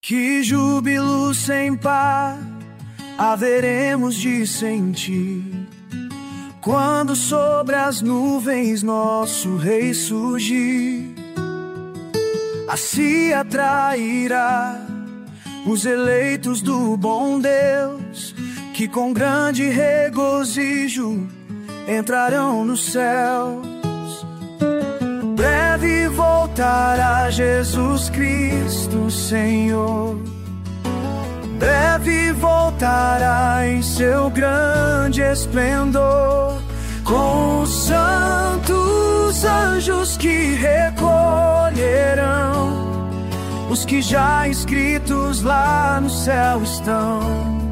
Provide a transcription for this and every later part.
Que júbilo sem par haveremos de sentir quando sobre as nuvens nosso Rei surgir. Assim atrairá os eleitos do bom Deus, que com grande regozijo entrarão nos céus. Breve voltará Jesus Cristo, Senhor. Breve voltará em seu grande esplendor, com os santos anjos que recolherão os que já escritos lá no céu estão.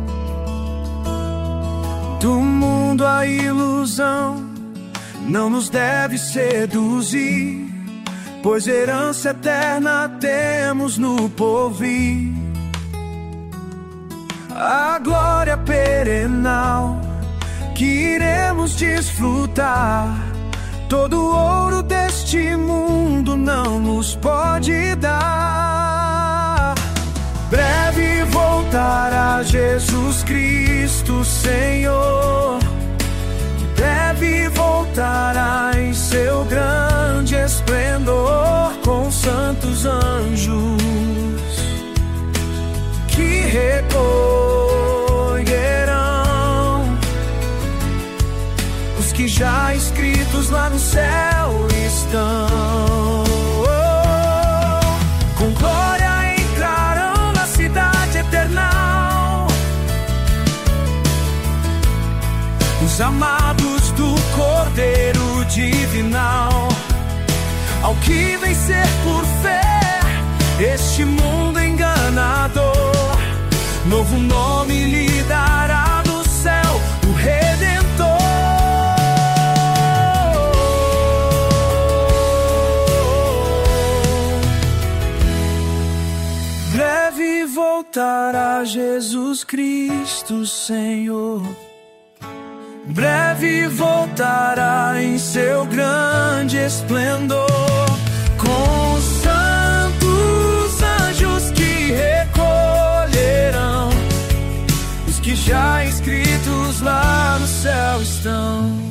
Do mundo a ilusão não nos deve seduzir, pois herança eterna temos no porvir. A glória perenal que iremos desfrutar, todo o ouro deste mundo não nos pode dar. Breve voltará Jesus Cristo, Senhor. Breve voltará em seu grande esplendor, com santos anjos que recolherão os que já escritos lá no céu estão. Com glória entrarão na cidade eternal os amados do Cordeiro divinal. Ao que vencer por fé este mundo enganador, novo nome lhe dará do céu o Redentor. Breve voltará Jesus Cristo, Senhor. Breve voltará em seu grande esplendor, com os santos anjos que recolherão os que já escritos lá no céu estão.